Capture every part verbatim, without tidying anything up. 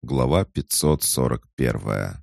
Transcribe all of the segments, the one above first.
Глава пятьсот сорок первая.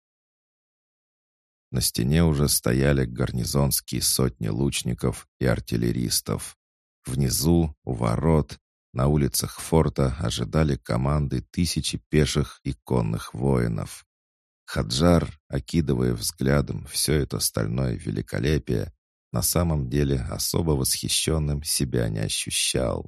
На стене уже стояли гарнизонские сотни лучников и артиллеристов. Внизу, у ворот, на улицах форта ожидали команды тысячи пеших и конных воинов. Хаджар, окидывая взглядом все это стальное великолепие, на самом деле особо восхищенным себя не ощущал.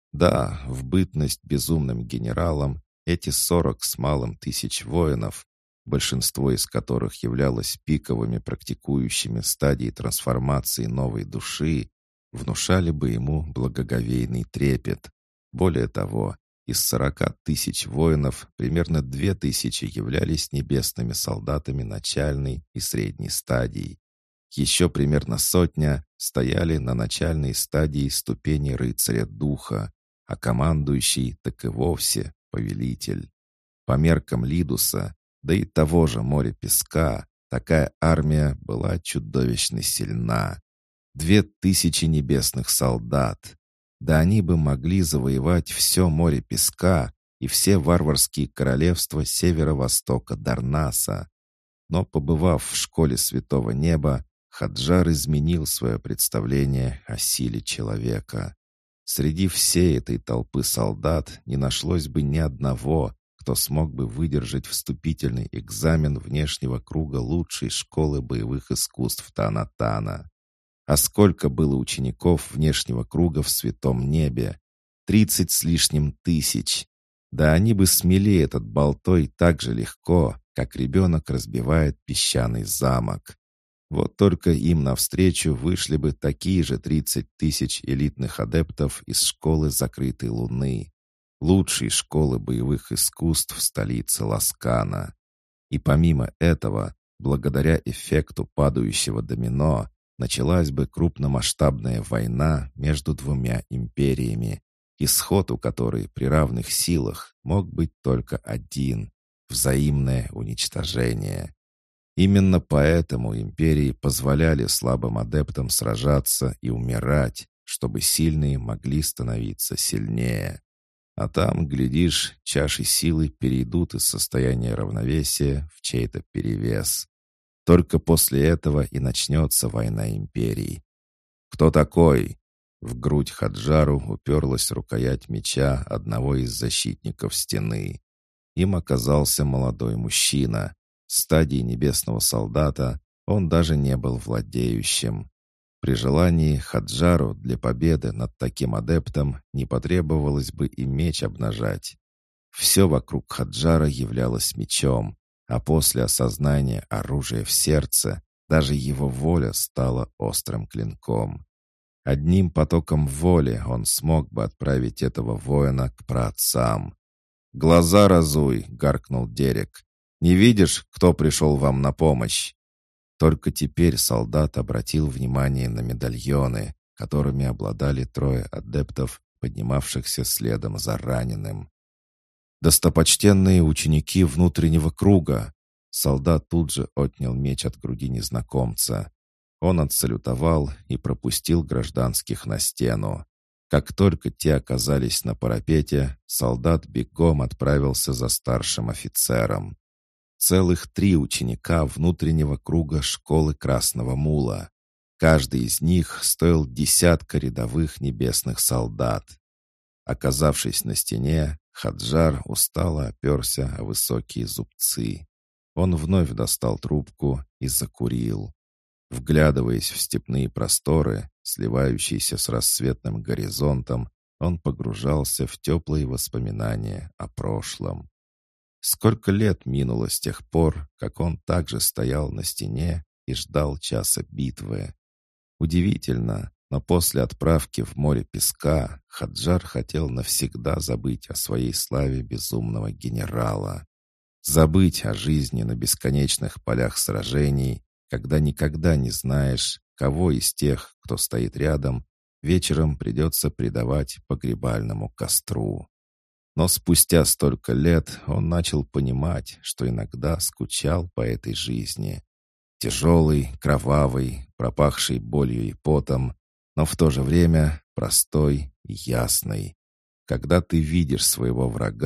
Да, в бытность безумным генералом эти сорок с малым тысяч воинов, большинство из которых являлось пиковыми практикующими стадии трансформации новой души, внушали бы ему благоговейный трепет. Более того, из сорока тысяч воинов примерно две тысячи являлись небесными солдатами начальной и средней стадий. Еще примерно сотня стояли на начальной стадии ступени рыцаря духа, а командующий так и вовсе повелитель. По меркам Лидуса, да и того же моря песка, такая армия была чудовищно сильна. Две тысячи небесных солдат. Да они бы могли завоевать все море песка и все варварские королевства северо-востока Дарнаса. Но, побывав в школе Святого Неба, Хаджар изменил свое представление о силе человека. Среди всей этой толпы солдат не нашлось бы ни одного, кто смог бы выдержать вступительный экзамен внешнего круга лучшей школы боевых искусств Танатана. А сколько было учеников внешнего круга в Святом Небе? Тридцать с лишним тысяч. Да они бы смели этот болтой так же легко, как ребенок разбивает песчаный замок. Вот только им навстречу вышли бы такие же тридцать тысяч элитных адептов из школы Закрытой Луны, лучшей школы боевых искусств в столице Ласкана. И помимо этого, благодаря эффекту падающего домино, началась бы крупномасштабная война между двумя империями, исход у которой при равных силах мог быть только один — взаимное уничтожение. Именно поэтому империи позволяли слабым адептам сражаться и умирать, чтобы сильные могли становиться сильнее. А там, глядишь, чаши силы перейдут из состояния равновесия в чей-то перевес. Только после этого и начнется война империй. «Кто такой?» В грудь Хаджару уперлась рукоять меча одного из защитников стены. Им оказался молодой мужчина. В стадии небесного солдата он даже не был владеющим. При желании Хаджару для победы над таким адептом не потребовалось бы и меч обнажать. Все вокруг Хаджара являлось мечом, а после осознания оружия в сердце даже его воля стала острым клинком. Одним потоком воли он смог бы отправить этого воина к праотцам. «Глаза разуй!» — гаркнул Дерек. «Не видишь, кто пришел вам на помощь?» Только теперь солдат обратил внимание на медальоны, которыми обладали трое адептов, поднимавшихся следом за раненым. «Достопочтенные ученики внутреннего круга!» Солдат тут же отнял меч от груди незнакомца. Он отсалютовал и пропустил гражданских на стену. Как только те оказались на парапете, солдат бегом отправился за старшим офицером. Целых три ученика внутреннего круга школы Красного Мула. Каждый из них стоил десятка рядовых небесных солдат. Оказавшись на стене, Хаджар устало оперся о высокие зубцы. Он вновь достал трубку и закурил. Вглядываясь в степные просторы, сливающиеся с рассветным горизонтом, он погружался в теплые воспоминания о прошлом. Сколько лет минуло с тех пор, как он также стоял на стене и ждал часа битвы. Удивительно, но после отправки в море песка Хаджар хотел навсегда забыть о своей славе безумного генерала. Забыть о жизни на бесконечных полях сражений, когда никогда не знаешь, кого из тех, кто стоит рядом, вечером придется предавать погребальному костру. Но спустя столько лет он начал понимать, что иногда скучал по этой жизни. Тяжелый, кровавый, пропахший болью и потом, но в то же время простой и ясный. Когда ты видишь своего врага,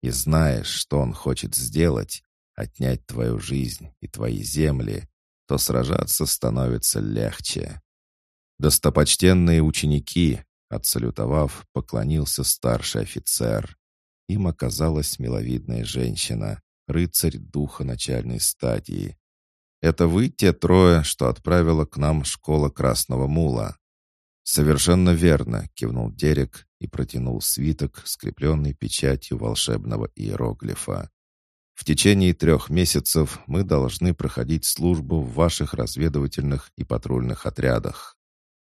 и знаешь, что он хочет сделать, отнять твою жизнь и твои земли, то сражаться становится легче. «Достопочтенные ученики!» — отсалютовав, поклонился старший офицер. Им оказалась миловидная женщина, рыцарь духа начальной стадии. «Это вы те трое, что отправила к нам школа Красного Мула?» «Совершенно верно», — кивнул Дерек и протянул свиток, скрепленный печатью волшебного иероглифа. «В течение трех месяцев мы должны проходить службу в ваших разведывательных и патрульных отрядах».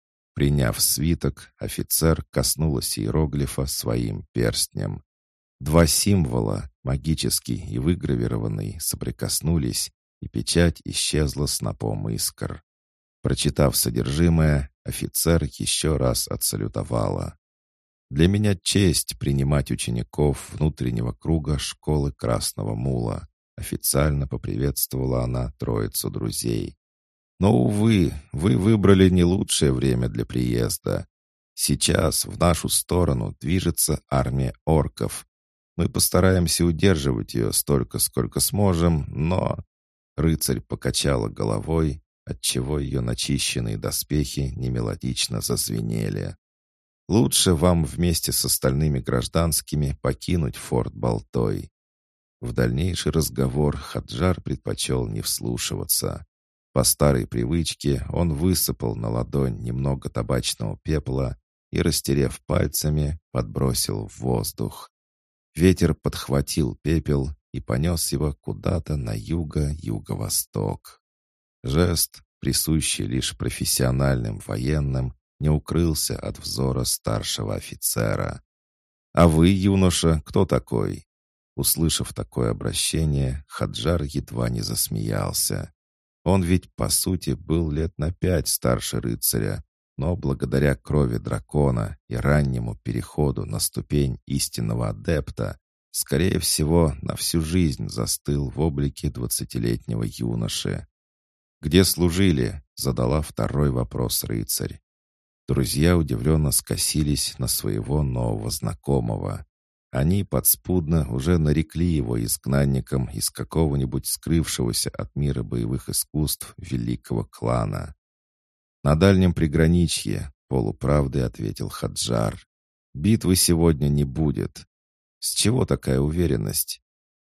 Приняв свиток, офицер коснулась иероглифа своим перстнем. Два символа, магический и выгравированный, соприкоснулись, и печать исчезла снопом искр. Прочитав содержимое, офицер еще раз отсалютовала. «Для меня честь принимать учеников внутреннего круга школы Красного Мула», официально поприветствовала она троицу друзей. «Но, увы, вы выбрали не лучшее время для приезда. Сейчас в нашу сторону движется армия орков. Мы постараемся удерживать ее столько, сколько сможем, но...» Рыцарь покачала головой, отчего ее начищенные доспехи немелодично зазвенели. «Лучше вам вместе с остальными гражданскими покинуть форт Болтой». В дальнейший разговор Хаджар предпочел не вслушиваться. По старой привычке он высыпал на ладонь немного табачного пепла и, растерев пальцами, подбросил в воздух. Ветер подхватил пепел и понес его куда-то на юго-юго-восток. Жест, присущий лишь профессиональным военным, не укрылся от взора старшего офицера. «А вы, юноша, кто такой?» Услышав такое обращение, Хаджар едва не засмеялся. Он ведь, по сути, был лет на пять старше рыцаря, но благодаря крови дракона и раннему переходу на ступень истинного адепта, скорее всего, на всю жизнь застыл в облике двадцатилетнего юноши. «Где служили?» — задала второй вопрос рыцарь. Друзья удивленно скосились на своего нового знакомого. Они подспудно уже нарекли его изгнанником из какого-нибудь скрывшегося от мира боевых искусств великого клана. «На дальнем приграничье», — полуправдой ответил Хаджар. «Битвы сегодня не будет». «С чего такая уверенность?»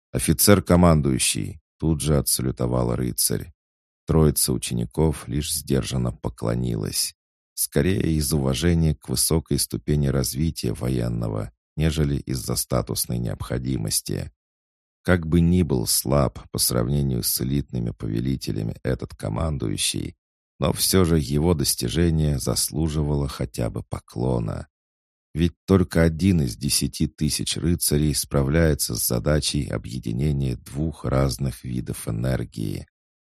«Офицер-командующий», — тут же отсалютовала рыцарь. Троица учеников лишь сдержанно поклонилась. Скорее из уважения к высокой ступени развития военного, нежели из-за статусной необходимости. Как бы ни был слаб по сравнению с элитными повелителями этот командующий, но все же его достижение заслуживало хотя бы поклона. Ведь только один из десяти тысяч рыцарей справляется с задачей объединения двух разных видов энергии.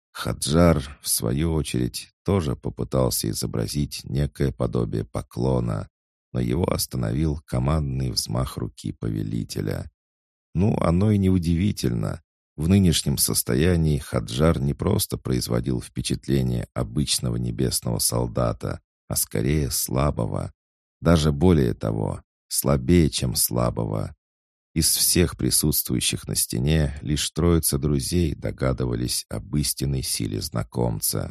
Хаджар, в свою очередь, тоже попытался изобразить некое подобие поклона, но его остановил командный взмах руки повелителя. Ну, оно и неудивительно. В нынешнем состоянии Хаджар не просто производил впечатление обычного небесного солдата, а скорее слабого. Даже более того, слабее, чем слабого. Из всех присутствующих на стене лишь троица друзей догадывались об истинной силе знакомца.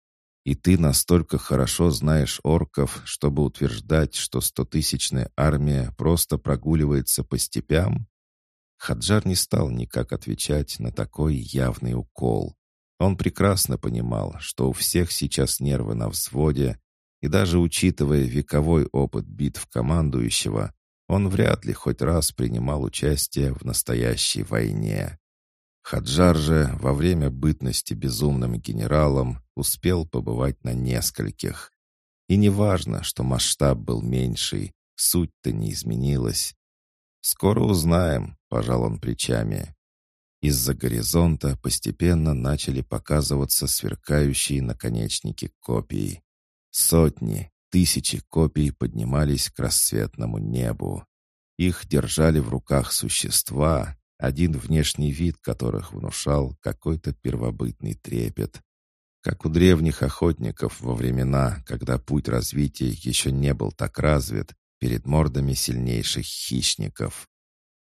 «И ты настолько хорошо знаешь орков, чтобы утверждать, что стотысячная армия просто прогуливается по степям?» Хаджар не стал никак отвечать на такой явный укол. Он прекрасно понимал, что у всех сейчас нервы на взводе, и даже учитывая вековой опыт битв командующего, он вряд ли хоть раз принимал участие в настоящей войне. Хаджар же во время бытности безумным генералом успел побывать на нескольких. И не важно, что масштаб был меньший, суть-то не изменилась. «Скоро узнаем», — пожал он плечами. Из-за горизонта постепенно начали показываться сверкающие наконечники копий. Сотни, тысячи копий поднимались к рассветному небу. Их держали в руках существа, один внешний вид которых внушал какой-то первобытный трепет. Как у древних охотников во времена, когда путь развития еще не был так развит, перед мордами сильнейших хищников.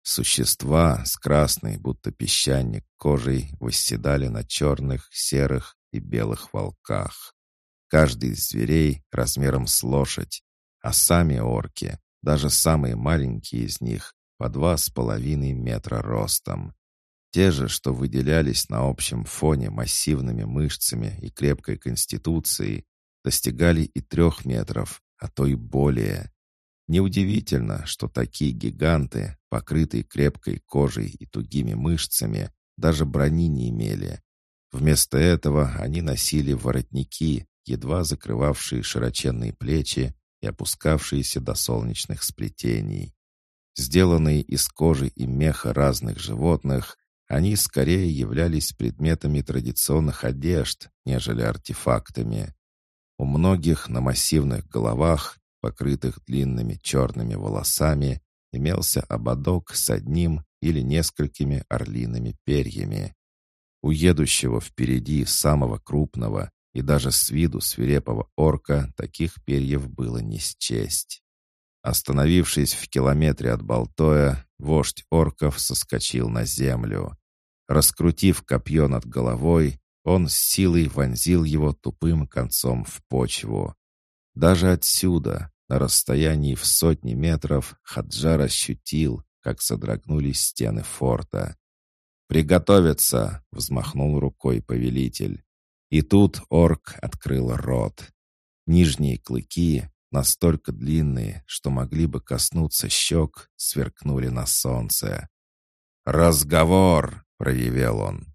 Существа с красной, будто песчаник, кожей восседали на черных, серых и белых волках. Каждый из зверей размером с лошадь, а сами орки, даже самые маленькие из них, по два с половиной метра ростом. Те же, что выделялись на общем фоне массивными мышцами и крепкой конституцией, достигали и трех метров, а то и более. Неудивительно, что такие гиганты, покрытые крепкой кожей и тугими мышцами, даже брони не имели. Вместо этого они носили воротники, едва закрывавшие широченные плечи и опускавшиеся до солнечных сплетений. Сделанные из кожи и меха разных животных, они скорее являлись предметами традиционных одежд, нежели артефактами. У многих на массивных головах, покрытых длинными черными волосами, имелся ободок с одним или несколькими орлиными перьями. У едущего впереди самого крупного и даже с виду свирепого орка таких перьев было не счесть. Остановившись в километре от Балтоя, вождь орков соскочил на землю. Раскрутив копье над головой, он с силой вонзил его тупым концом в почву. Даже отсюда, на расстоянии в сотни метров, Хаджар ощутил, как содрогнулись стены форта. «Приготовиться!» — взмахнул рукой повелитель. И тут орк открыл рот. Нижние клыки, настолько длинные, что могли бы коснуться щек, сверкнули на солнце. «Разговор!» — проревел он.